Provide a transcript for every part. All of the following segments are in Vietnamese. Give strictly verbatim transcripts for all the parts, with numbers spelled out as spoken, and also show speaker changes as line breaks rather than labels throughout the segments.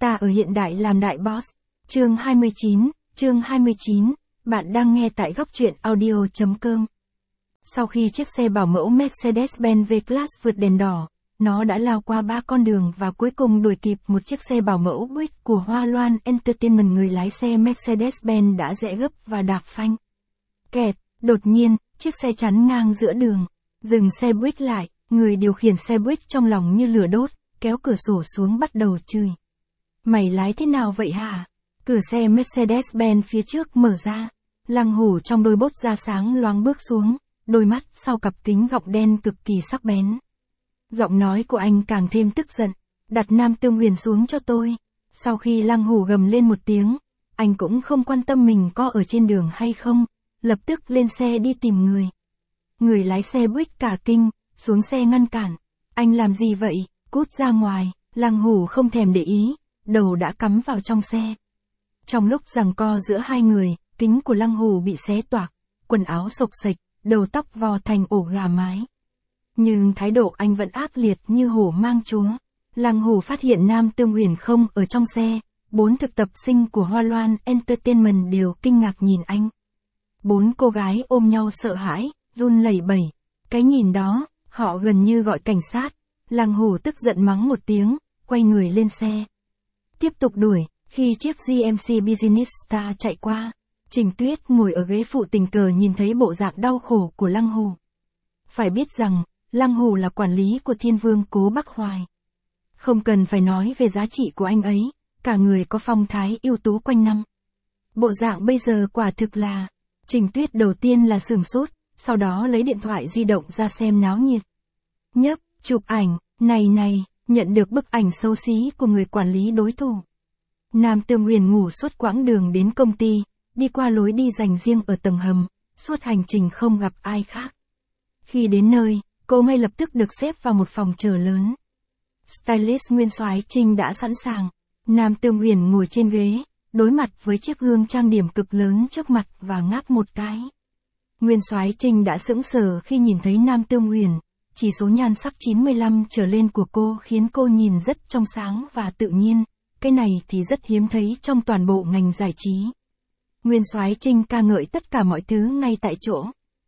Ta ở hiện đại làm đại boss. Chương hai mươi chín, chương hai mươi chín, bạn đang nghe tại góc truyện audio chấm com. Sau khi chiếc xe bảo mẫu Mercedes-Benz V-Class vượt đèn đỏ, nó đã lao qua ba con đường và cuối cùng đuổi kịp một chiếc xe bảo mẫu Buick của Hoa Loan Entertainment. Người lái xe Mercedes-Benz đã rẽ gấp và đạp phanh. Kẹt, đột nhiên, chiếc xe chắn ngang giữa đường. Dừng xe Buick lại, người điều khiển xe Buick trong lòng như lửa đốt, kéo cửa sổ xuống bắt đầu chửi. Mày lái thế nào vậy hả? Cửa xe Mercedes-Benz phía trước mở ra. Lăng Hủ trong đôi bốt da sáng loáng bước xuống, đôi mắt sau cặp kính gọng đen cực kỳ sắc bén. Giọng nói của anh càng thêm tức giận. Đặt Nam Tương Huyền xuống cho tôi. Sau khi Lăng Hủ gầm lên một tiếng, anh cũng không quan tâm mình có ở trên đường hay không, lập tức lên xe đi tìm người. Người lái xe Buick cả kinh, xuống xe ngăn cản. Anh làm gì vậy? Cút ra ngoài. Lăng Hủ không thèm để ý, đầu đã cắm vào trong xe. Trong lúc giằng co giữa hai người, kính của Lăng Hủ bị xé toạc, quần áo xộc xệch, đầu tóc vò thành ổ gà mái. Nhưng thái độ anh vẫn ác liệt như hổ mang chúa. Lăng Hủ phát hiện Nam Tương Huyền không ở trong xe, bốn thực tập sinh của Hoa Loan Entertainment đều kinh ngạc nhìn anh. Bốn cô gái ôm nhau sợ hãi, run lẩy bẩy. Cái nhìn đó, họ gần như gọi cảnh sát. Lăng Hủ tức giận mắng một tiếng, quay người lên xe. Tiếp tục đuổi, khi chiếc giê em xê Business Star chạy qua, Trình Tuyết ngồi ở ghế phụ tình cờ nhìn thấy bộ dạng đau khổ của Lăng Hủ. Phải biết rằng, Lăng Hủ là quản lý của Thiên Vương Cố Bắc Hoài. Không cần phải nói về giá trị của anh ấy, cả người có phong thái ưu tú quanh năm. Bộ dạng bây giờ quả thực là, Trình Tuyết đầu tiên là sửng sốt, sau đó lấy điện thoại di động ra xem náo nhiệt. Nhấp, chụp ảnh, này này, nhận được bức ảnh xấu xí của người quản lý đối thủ. Nam Tương Huyền ngủ suốt quãng đường đến công ty, đi qua lối đi dành riêng ở tầng hầm, suốt hành trình không gặp ai khác. Khi đến nơi, cô ngay lập tức được xếp vào một phòng chờ lớn. Stylist Nguyên Soái Trinh đã sẵn sàng. Nam Tương Huyền ngồi trên ghế, đối mặt với chiếc gương trang điểm cực lớn trước mặt và ngáp một cái. Nguyên Soái Trinh đã sững sờ khi nhìn thấy Nam Tương Huyền. Chỉ số nhan sắc chín mươi lăm trở lên của cô khiến cô nhìn rất trong sáng và tự nhiên, cái này thì rất hiếm thấy trong toàn bộ ngành giải trí. Nguyên Soái Trinh ca ngợi tất cả mọi thứ ngay tại chỗ.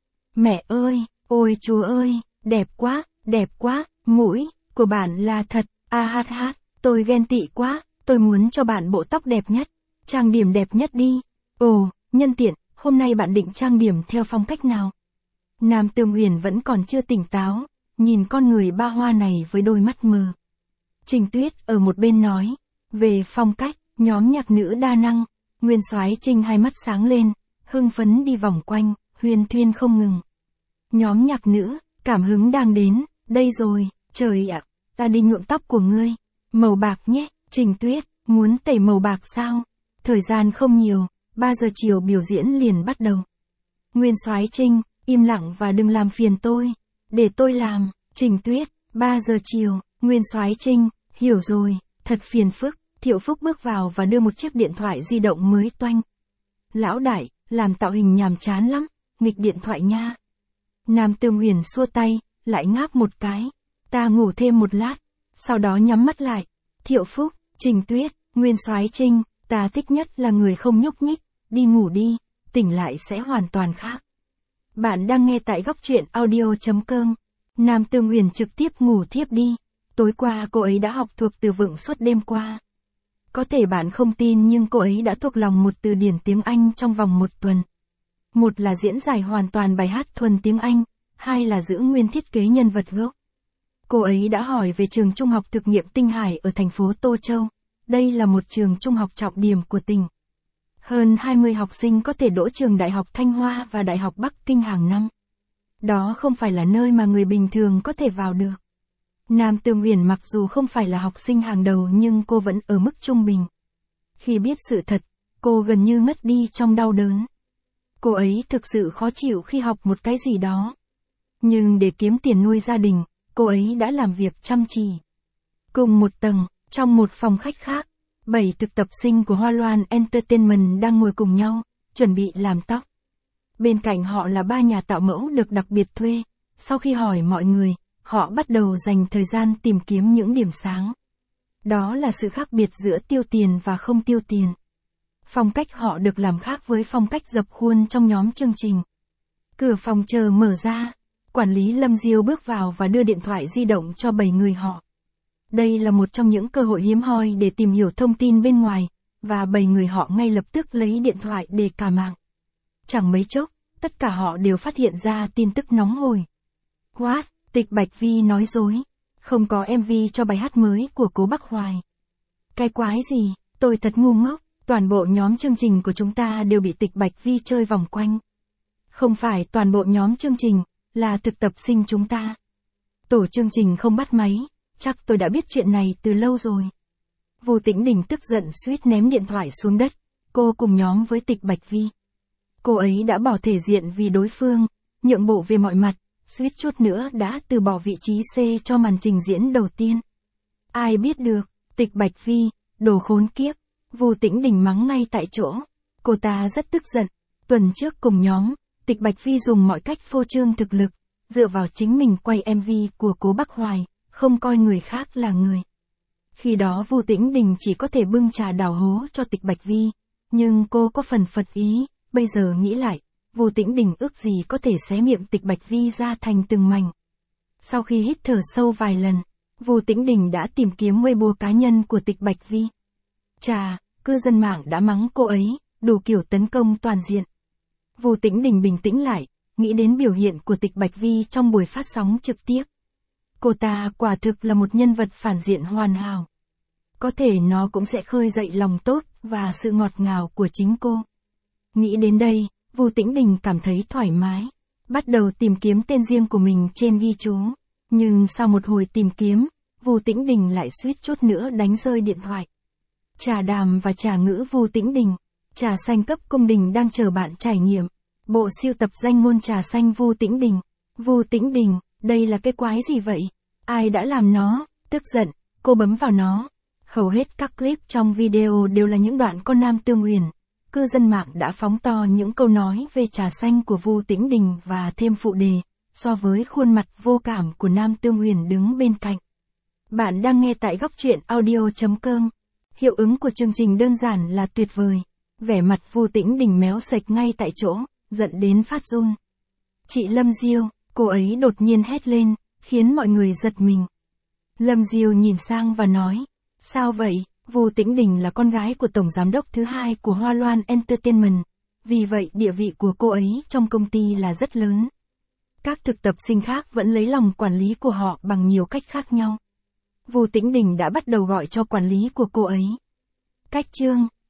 Mẹ ơi, ôi chúa ơi, đẹp quá, đẹp quá, mũi của bạn là thật, a hát hát, tôi ghen tị quá, tôi muốn cho bạn bộ tóc đẹp nhất, trang điểm đẹp nhất đi. Ồ, nhân tiện, hôm nay bạn định trang điểm theo phong cách nào? Nam Tương Huyền vẫn còn chưa tỉnh táo, nhìn con người ba hoa này với đôi mắt mờ. Trình Tuyết ở một bên nói, về phong cách, nhóm nhạc nữ đa năng. Nguyên Soái Trinh hai mắt sáng lên, hưng phấn đi vòng quanh, huyên thuyên không ngừng. Nhóm nhạc nữ, cảm hứng đang đến, đây rồi, trời ạ, ta đi nhuộm tóc của ngươi. Màu bạc nhé, Trình Tuyết, muốn tẩy màu bạc sao? Thời gian không nhiều, ba giờ chiều biểu diễn liền bắt đầu. Nguyên Soái Trinh, im lặng và đừng làm phiền tôi. Để tôi làm. Trình Tuyết, ba giờ chiều. Nguyên Soái Trinh, hiểu rồi, thật phiền phức. Thiệu Phúc bước vào và đưa một chiếc điện thoại di động mới toanh. Lão đại, làm tạo hình nhàm chán lắm, nghịch điện thoại nha. Nam Tương Huyền xua tay, lại ngáp một cái. Ta ngủ thêm một lát, sau đó nhắm mắt lại. Thiệu Phúc, Trình Tuyết, Nguyên Soái Trinh, ta thích nhất là người không nhúc nhích, đi ngủ đi, tỉnh lại sẽ hoàn toàn khác. Bạn đang nghe tại góc truyện audio chấm com. Nam Tương Huyền trực tiếp ngủ thiếp đi. Tối qua cô ấy đã học thuộc từ vựng suốt đêm qua. Có thể bạn không tin nhưng cô ấy đã thuộc lòng một từ điển tiếng Anh trong vòng một tuần. Một là diễn giải hoàn toàn bài hát thuần tiếng Anh, hai là giữ nguyên thiết kế nhân vật gốc. Cô ấy đã hỏi về trường trung học thực nghiệm Tinh Hải ở thành phố Tô Châu. Đây là một trường trung học trọng điểm của tỉnh. Hơn hai mươi học sinh có thể đỗ trường Đại học Thanh Hoa và Đại học Bắc Kinh hàng năm. Đó không phải là nơi mà người bình thường có thể vào được. Nam Tương Huyền mặc dù không phải là học sinh hàng đầu nhưng cô vẫn ở mức trung bình. Khi biết sự thật, cô gần như ngất đi trong đau đớn. Cô ấy thực sự khó chịu khi học một cái gì đó. Nhưng để kiếm tiền nuôi gia đình, cô ấy đã làm việc chăm chỉ. Cùng một tầng, trong một phòng khách khác, bảy thực tập sinh của Hoa Loan Entertainment đang ngồi cùng nhau, chuẩn bị làm tóc. Bên cạnh họ là ba nhà tạo mẫu được đặc biệt thuê. Sau khi hỏi mọi người, họ bắt đầu dành thời gian tìm kiếm những điểm sáng. Đó là sự khác biệt giữa tiêu tiền và không tiêu tiền. Phong cách họ được làm khác với phong cách dập khuôn trong nhóm chương trình. Cửa phòng chờ mở ra, quản lý Lâm Diêu bước vào và đưa điện thoại di động cho bảy người họ. Đây là một trong những cơ hội hiếm hoi để tìm hiểu thông tin bên ngoài, và bảy người họ ngay lập tức lấy điện thoại để cả mạng. Chẳng mấy chốc, tất cả họ đều phát hiện ra tin tức nóng hổi. What? Tịch Bạch Vi nói dối. Không có em vê cho bài hát mới của Cố Bắc Hoài. Cái quái gì? Tôi thật ngu ngốc. Toàn bộ nhóm chương trình của chúng ta đều bị Tịch Bạch Vi chơi vòng quanh. Không phải toàn bộ nhóm chương trình, là thực tập sinh chúng ta. Tổ chương trình không bắt máy, chắc tôi đã biết chuyện này từ lâu rồi. Vu Tĩnh Đình tức giận suýt ném điện thoại xuống đất. Cô cùng nhóm với Tịch Bạch Vi. Cô ấy đã bỏ thể diện vì đối phương, nhượng bộ về mọi mặt, suýt chút nữa đã từ bỏ vị trí C cho màn trình diễn đầu tiên. Ai biết được, Tịch Bạch Vi, đồ khốn kiếp. Vu Tĩnh Đình mắng ngay tại chỗ. Cô ta rất tức giận. Tuần trước cùng nhóm, Tịch Bạch Vi dùng mọi cách phô trương thực lực, dựa vào chính mình quay em vê của Cố Bắc Hoài, không coi người khác là người. Khi đó Vu Tĩnh Đình chỉ có thể bưng trà đảo hố cho Tịch Bạch Vi, nhưng cô có phần phật ý, bây giờ nghĩ lại, Vu Tĩnh Đình ước gì có thể xé miệng Tịch Bạch Vi ra thành từng mảnh. Sau khi hít thở sâu vài lần, Vu Tĩnh Đình đã tìm kiếm Weibo cá nhân của Tịch Bạch Vi. Chà, cư dân mạng đã mắng cô ấy, đủ kiểu tấn công toàn diện. Vu Tĩnh Đình bình tĩnh lại, nghĩ đến biểu hiện của Tịch Bạch Vi trong buổi phát sóng trực tiếp. Cô ta quả thực là một nhân vật phản diện hoàn hảo. Có thể nó cũng sẽ khơi dậy lòng tốt và sự ngọt ngào của chính cô. Nghĩ đến đây, Vu Tĩnh Đình cảm thấy thoải mái. Bắt đầu tìm kiếm tên riêng của mình trên ghi chú. Nhưng sau một hồi tìm kiếm, Vu Tĩnh Đình lại suýt chút nữa đánh rơi điện thoại. Trà đàm và trà ngữ Vu Tĩnh Đình. Trà xanh cấp cung đình đang chờ bạn trải nghiệm. Bộ siêu tập danh ngôn trà xanh Vu Tĩnh Đình. Vu Tĩnh Đình, đây là cái quái gì vậy? Ai đã làm nó? Tức giận, cô bấm vào nó. Hầu hết các clip trong video đều là những đoạn con Nam Tương Huyền. Cư dân mạng đã phóng to những câu nói về trà xanh của Vu Tĩnh Đình và thêm phụ đề, so với khuôn mặt vô cảm của Nam Tương Huyền đứng bên cạnh. Bạn đang nghe tại góc truyện audio chấm com. Hiệu ứng của chương trình đơn giản là tuyệt vời. Vẻ mặt Vu Tĩnh Đình méo sạch ngay tại chỗ, giận đến phát run. Chị Lâm Diêu, cô ấy đột nhiên hét lên, khiến mọi người giật mình. Lâm Diêu nhìn sang và nói, sao vậy? Vu Tĩnh Đình là con gái của tổng giám đốc thứ hai của Hoa Loan Entertainment, vì vậy địa vị của cô ấy trong công ty là rất lớn. Các thực tập sinh khác vẫn lấy lòng quản lý của họ bằng nhiều cách khác nhau. Vu Tĩnh Đình đã bắt đầu gọi cho quản lý của cô ấy. Cách chương,